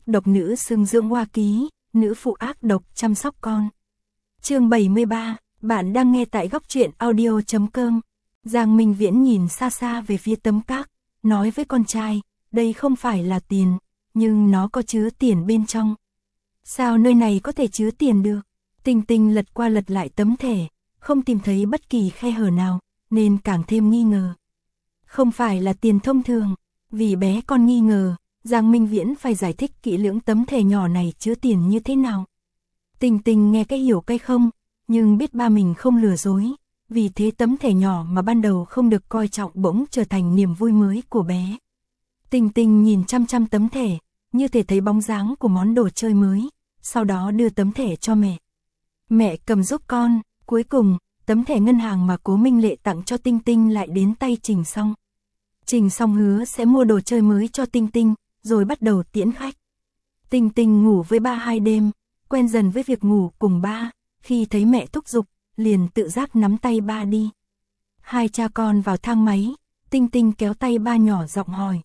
độc nữ xưng dưỡng hoa ký, nữ phụ ác độc chăm sóc con. Chương 73, bạn đang nghe tại góc truyện audio.com. Giang Minh Viễn nhìn xa xa về phía tấm cát, nói với con trai, đây không phải là tiền, nhưng nó có chứa tiền bên trong. Sao nơi này có thể chứa tiền được? Tinh Tinh lật qua lật lại tấm thẻ, không tìm thấy bất kỳ khe hở nào, nên càng thêm nghi ngờ. Không phải là tiền thông thường, vì bé con nghi ngờ, Giang Minh Viễn phải giải thích kỹ lưỡng tấm thẻ nhỏ này chứa tiền như thế nào. Tinh Tinh nghe cái hiểu cái không, nhưng biết ba mình không lừa dối, vì thế tấm thẻ nhỏ mà ban đầu không được coi trọng bỗng trở thành niềm vui mới của bé. Tinh Tinh nhìn chăm chăm tấm thẻ, như thể thấy bóng dáng của món đồ chơi mới, sau đó đưa tấm thẻ cho mẹ. Mẹ cầm giúp con, cuối cùng, tấm thẻ ngân hàng mà Cố Minh Lệ tặng cho Tinh Tinh lại đến tay Trình Song. Trình Song hứa sẽ mua đồ chơi mới cho Tinh Tinh, rồi bắt đầu tiễn khách. Tinh Tinh ngủ với ba 2 đêm, quen dần với việc ngủ cùng ba, khi thấy mẹ thúc giục, liền tự giác nắm tay ba đi. Hai cha con vào thang máy, Tinh Tinh kéo tay ba nhỏ giọng hỏi.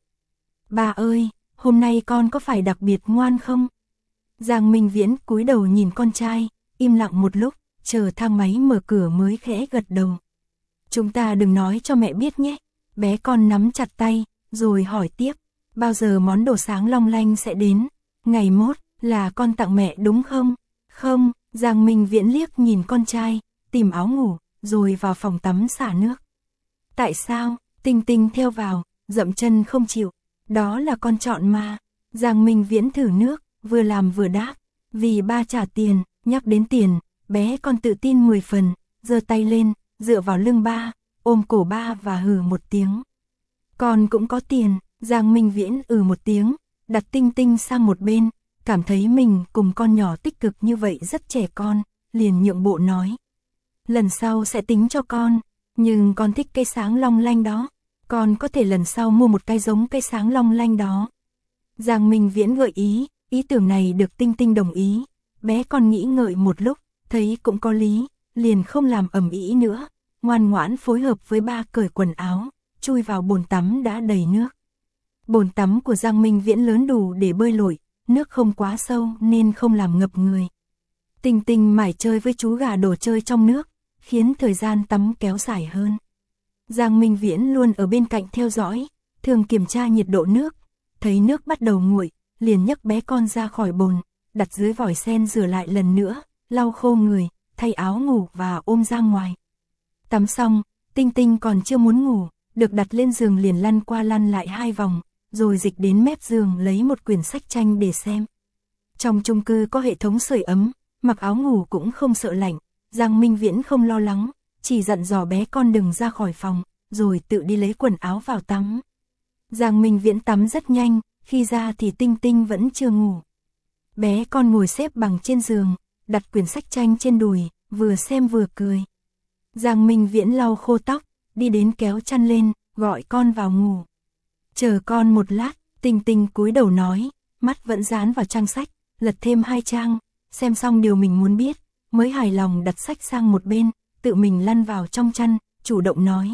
Ba ơi, hôm nay con có phải đặc biệt ngoan không? Giang Minh Viễn cúi đầu nhìn con trai, im lặng một lúc, chờ thang máy mở cửa mới khẽ gật đầu. Chúng ta đừng nói cho mẹ biết nhé. Bé con nắm chặt tay, rồi hỏi tiếp, bao giờ món đồ sáng long lanh sẽ đến? Ngày mốt, là con tặng mẹ đúng không? Không, Giang Minh Viễn liếc nhìn con trai, tìm áo ngủ, rồi vào phòng tắm xả nước. Tại sao? Tinh Tinh theo vào, dậm chân không chịu. Đó là con chọn mà. Giang Minh Viễn thử nước, vừa làm vừa đáp. Vì ba trả tiền, nhắc đến tiền, bé con tự tin 10 phần, giơ tay lên, dựa vào lưng ba, ôm cổ ba và hừ một tiếng. Con cũng có tiền. Giang Minh Viễn một tiếng, đặt Tinh Tinh sang một bên, cảm thấy mình cùng con nhỏ tích cực như vậy rất trẻ con, liền nhượng bộ nói. Lần sau sẽ tính cho con, nhưng con thích cây sáng long lanh đó, con có thể lần sau mua một cái giống cây sáng long lanh đó. Giang Minh Viễn gợi ý tưởng này được Tinh Tinh đồng ý, bé con nghĩ ngợi một lúc, thấy cũng có lý, liền không làm ầm ĩ nữa, ngoan ngoãn phối hợp với ba cởi quần áo, chui vào bồn tắm đã đầy nước. Bồn tắm của Giang Minh Viễn lớn đủ để bơi lội, nước không quá sâu nên không làm ngập người. Tinh Tinh mải chơi với chú gà đồ chơi trong nước, khiến thời gian tắm kéo dài hơn. Giang Minh Viễn luôn ở bên cạnh theo dõi, thường kiểm tra nhiệt độ nước, thấy nước bắt đầu nguội, liền nhấc bé con ra khỏi bồn, đặt dưới vòi sen rửa lại lần nữa, lau khô người, thay áo ngủ và ôm ra ngoài. Tắm xong, Tinh Tinh còn chưa muốn ngủ, được đặt lên giường liền lăn qua lăn lại 2 vòng, rồi dịch đến mép giường lấy một quyển sách tranh để xem. Trong chung cư có hệ thống sưởi ấm, mặc áo ngủ cũng không sợ lạnh, Giang Minh Viễn không lo lắng, chỉ dặn dò bé con đừng ra khỏi phòng, rồi tự đi lấy quần áo vào tắm. Giang Minh Viễn tắm rất nhanh, khi ra thì Tinh Tinh vẫn chưa ngủ. Bé con ngồi xếp bằng trên giường, đặt quyển sách tranh trên đùi, vừa xem vừa cười. Giang Minh Viễn lau khô tóc, đi đến kéo chăn lên, gọi con vào ngủ. Chờ con một lát, Tinh Tinh cúi đầu nói, mắt vẫn dán vào trang sách, lật thêm 2 trang, xem xong điều mình muốn biết, mới hài lòng đặt sách sang một bên, tự mình lăn vào trong chăn, chủ động nói.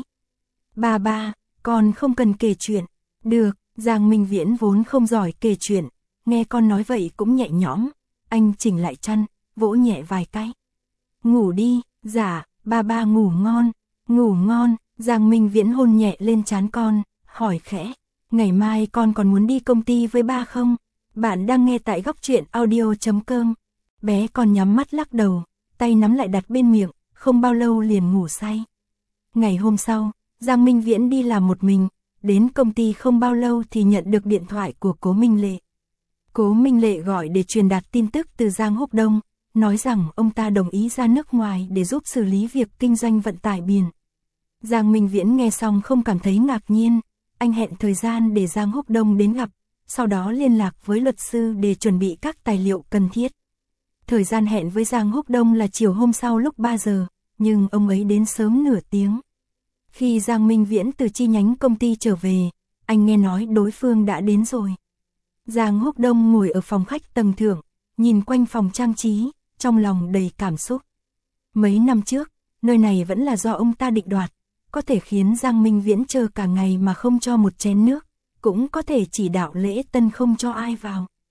Ba, con không cần kể chuyện. Được, Giang Minh Viễn vốn không giỏi kể chuyện, nghe con nói vậy cũng nhẹ nhõm, anh chỉnh lại chăn, vỗ nhẹ vài cái. Ngủ đi, dạ, ba ngủ ngon, ngủ ngon. Giang Minh Viễn hôn nhẹ lên trán con, hỏi khẽ, ngày mai con còn muốn đi công ty với ba không? Bạn đang nghe tại góc truyện audio.com. Bé con nhắm mắt lắc đầu, tay nắm lại đặt bên miệng, không bao lâu liền ngủ say. Ngày hôm sau, Giang Minh Viễn đi làm một mình, đến công ty không bao lâu thì nhận được điện thoại của Cố Minh Lệ. Cố Minh Lệ gọi để truyền đạt tin tức từ Giang Húc Đông, nói rằng ông ta đồng ý ra nước ngoài để giúp xử lý việc kinh doanh vận tải biển. Giang Minh Viễn nghe xong không cảm thấy ngạc nhiên, anh hẹn thời gian để Giang Húc Đông đến gặp, sau đó liên lạc với luật sư để chuẩn bị các tài liệu cần thiết. Thời gian hẹn với Giang Húc Đông là chiều hôm sau lúc 3 giờ, nhưng ông ấy đến sớm nửa tiếng. Khi Giang Minh Viễn từ chi nhánh công ty trở về, anh nghe nói đối phương đã đến rồi. Giang Húc Đông ngồi ở phòng khách tầng thượng, nhìn quanh phòng trang trí, trong lòng đầy cảm xúc. Mấy năm trước, nơi này vẫn là do ông ta định đoạt, có thể khiến Giang Minh Viễn chờ cả ngày mà không cho một chén nước, cũng có thể chỉ đạo lễ tân không cho ai vào.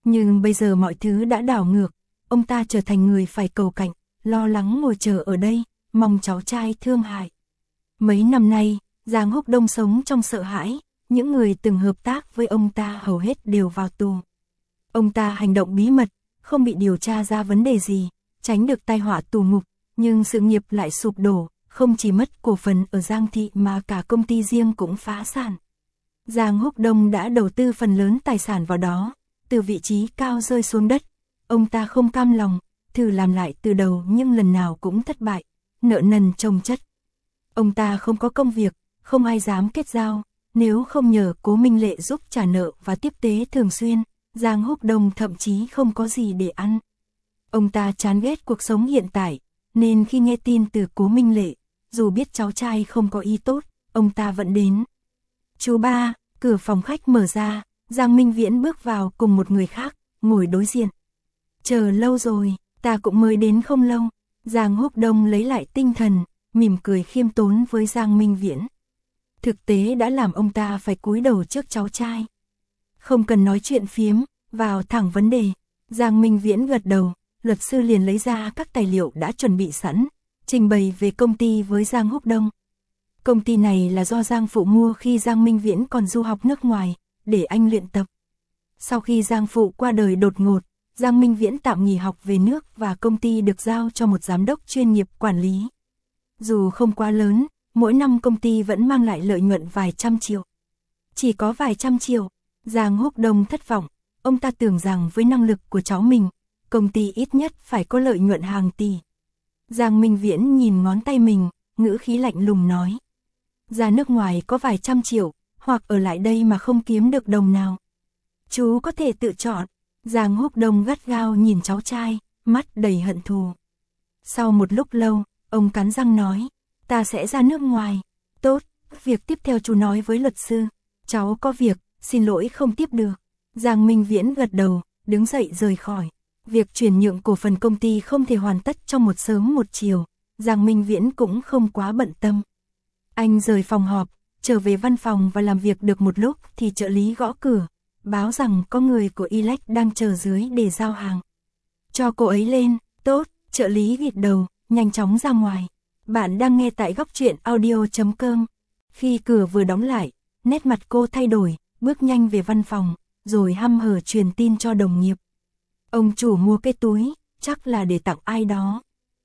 Nhưng bây giờ mọi thứ đã đảo ngược, ông ta trở thành người phải cầu cạnh, lo lắng ngồi chờ ở đây, mong cháu trai thương hại. Mấy năm nay, Giang Húc Đông sống trong sợ hãi, những người từng hợp tác với ông ta hầu hết đều vào tù. Ông ta hành động bí mật, không bị điều tra ra vấn đề gì, tránh được tai họa tù ngục, nhưng sự nghiệp lại sụp đổ, không chỉ mất cổ phần ở Giang Thị mà cả công ty riêng cũng phá sản. Giang Húc Đông đã đầu tư phần lớn tài sản vào đó, từ vị trí cao rơi xuống đất. Ông ta không cam lòng, thử làm lại từ đầu nhưng lần nào cũng thất bại, nợ nần chồng chất. Ông ta không có công việc, không ai dám kết giao, nếu không nhờ Cố Minh Lệ giúp trả nợ và tiếp tế thường xuyên, Giang Húc Đông thậm chí không có gì để ăn. Ông ta chán ghét cuộc sống hiện tại, nên khi nghe tin từ Cố Minh Lệ, dù biết cháu trai không có ý tốt, ông ta vẫn đến. Chú ba, cửa phòng khách mở ra, Giang Minh Viễn bước vào cùng một người khác, ngồi đối diện. Chờ lâu rồi, ta cũng mới đến không lâu. Giang Húc Đông lấy lại tinh thần, mỉm cười khiêm tốn với Giang Minh Viễn. Thực tế đã làm ông ta phải cúi đầu trước cháu trai. Không cần nói chuyện phiếm, vào thẳng vấn đề. Giang Minh Viễn gật đầu, luật sư liền lấy ra các tài liệu đã chuẩn bị sẵn, trình bày về công ty với Giang Húc Đông. Công ty này là do Giang Phụ mua khi Giang Minh Viễn còn du học nước ngoài, để anh luyện tập. Sau khi Giang Phụ qua đời đột ngột, Giang Minh Viễn tạm nghỉ học về nước và công ty được giao cho một giám đốc chuyên nghiệp quản lý. Dù không quá lớn, mỗi năm công ty vẫn mang lại lợi nhuận vài trăm triệu. Chỉ có vài trăm triệu, Giang Húc Đông thất vọng, ông ta tưởng rằng với năng lực của cháu mình, công ty ít nhất phải có lợi nhuận hàng tỷ. Giang Minh Viễn nhìn ngón tay mình, ngữ khí lạnh lùng nói. Ra nước ngoài có vài trăm triệu, hoặc ở lại đây mà không kiếm được đồng nào. Chú có thể tự chọn. Giang Húc Đông gắt gao nhìn cháu trai, mắt đầy hận thù. Sau một lúc lâu, ông cắn răng nói, ta sẽ ra nước ngoài. Tốt, việc tiếp theo chú nói với luật sư. Cháu có việc, xin lỗi không tiếp được. Giang Minh Viễn gật đầu, đứng dậy rời khỏi. Việc chuyển nhượng cổ phần công ty không thể hoàn tất trong một sớm một chiều. Giang Minh Viễn cũng không quá bận tâm. Anh rời phòng họp, trở về văn phòng và làm việc được một lúc thì trợ lý gõ cửa, báo rằng có người của Ilac đang chờ dưới để giao hàng. Cho cô ấy lên. Tốt, trợ lý gật đầu, nhanh chóng ra ngoài. Bạn đang nghe tại góc truyện audio.com. Khi cửa vừa đóng lại, nét mặt cô thay đổi, bước nhanh về văn phòng, rồi hăm hở truyền tin cho đồng nghiệp. Ông chủ mua cái túi, chắc là để tặng ai đó.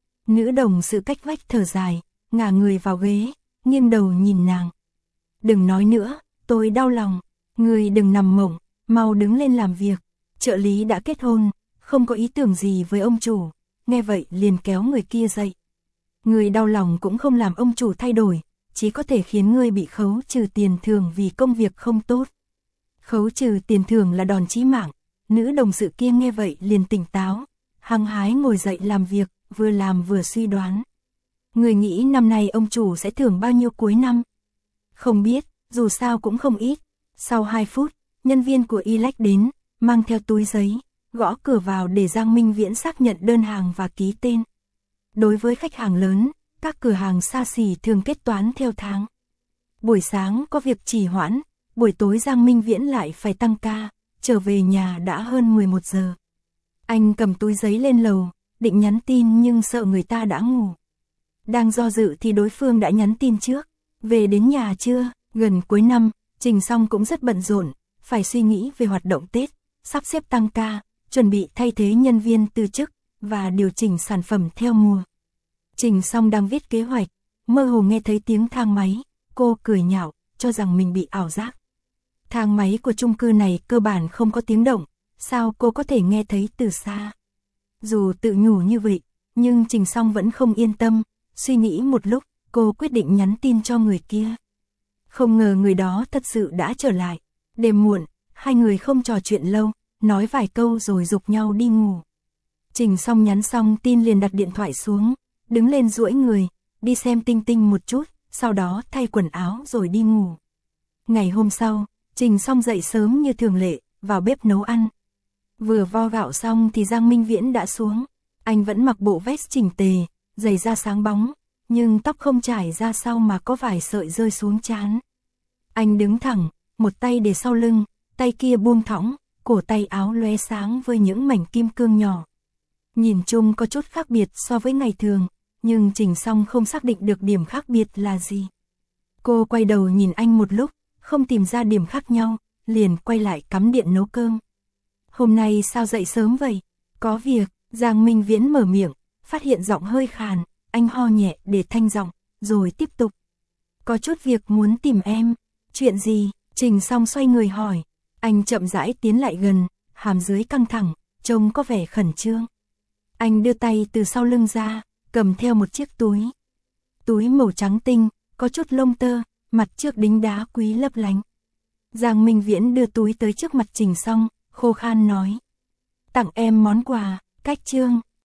Nữ đồng sự cách vách thở dài, ngả người vào ghế, nghiêng đầu nhìn nàng. Đừng nói nữa, tôi đau lòng. Người đừng nằm mộng, mau đứng lên làm việc. Trợ lý đã kết hôn, không có ý tưởng gì với ông chủ. Nghe vậy liền kéo người kia dậy. Người đau lòng cũng không làm ông chủ thay đổi, chỉ có thể khiến ngươi bị khấu trừ tiền thưởng vì công việc không tốt. Khấu trừ tiền thưởng là đòn chí mạng. Nữ đồng sự kia nghe vậy liền tỉnh táo, hăng hái ngồi dậy làm việc, vừa làm vừa suy đoán. Người nghĩ năm nay ông chủ sẽ thưởng bao nhiêu cuối năm? Không biết, dù sao cũng không ít. Sau 2 phút, nhân viên của Ilac đến, mang theo túi giấy, gõ cửa vào để Giang Minh Viễn xác nhận đơn hàng và ký tên. Đối với khách hàng lớn, các cửa hàng xa xỉ thường kết toán theo tháng. Buổi sáng có việc trì hoãn, buổi tối Giang Minh Viễn lại phải tăng ca, trở về nhà đã hơn 11 giờ. Anh cầm túi giấy lên lầu, định nhắn tin nhưng sợ người ta đã ngủ. Đang do dự thì đối phương đã nhắn tin trước. Về đến nhà chưa? Gần cuối năm, Trình Song cũng rất bận rộn, phải suy nghĩ về hoạt động Tết, sắp xếp tăng ca, chuẩn bị thay thế nhân viên từ chức và điều chỉnh sản phẩm theo mùa. Trình Song đang viết kế hoạch, mơ hồ nghe thấy tiếng thang máy, cô cười nhạo, cho rằng mình bị ảo giác. Thang máy của chung cư này cơ bản không có tiếng động, sao cô có thể nghe thấy từ xa? Dù tự nhủ như vậy, nhưng Trình Song vẫn không yên tâm, suy nghĩ một lúc, cô quyết định nhắn tin cho người kia. Không ngờ người đó thật sự đã trở lại. Đêm muộn, hai người không trò chuyện lâu, nói vài câu rồi giục nhau đi ngủ. Trình Song nhắn xong tin liền đặt điện thoại xuống, đứng lên duỗi người, đi xem Tinh Tinh một chút, sau đó thay quần áo rồi đi ngủ. Ngày hôm sau, Trình Song dậy sớm như thường lệ, vào bếp nấu ăn. Vừa vo gạo xong thì Giang Minh Viễn đã xuống. Anh vẫn mặc bộ vest chỉnh tề, giày da sáng bóng, nhưng tóc không trải ra sau mà có vài sợi rơi xuống trán. Anh đứng thẳng, một tay để sau lưng, tay kia buông thõng, cổ tay áo lóe sáng với những mảnh kim cương nhỏ. Nhìn chung có chút khác biệt so với ngày thường, nhưng Trình Song không xác định được điểm khác biệt là gì. Cô quay đầu nhìn anh một lúc, không tìm ra điểm khác nhau, liền quay lại cắm điện nấu cơm. Hôm nay sao dậy sớm vậy? Có việc, Giang Minh Viễn mở miệng, phát hiện giọng hơi khàn, anh ho nhẹ để thanh giọng, rồi tiếp tục. Có chút việc muốn tìm em. Chuyện gì? Trình Song xoay người hỏi. Anh chậm rãi tiến lại gần, hàm dưới căng thẳng, trông có vẻ khẩn trương. Anh đưa tay từ sau lưng ra, cầm theo một chiếc túi. Túi màu trắng tinh, có chút lông tơ, mặt trước đính đá quý lấp lánh. Giang Minh Viễn đưa túi tới trước mặt Trình Song, khô khan nói. Tặng em món quà, cách trương.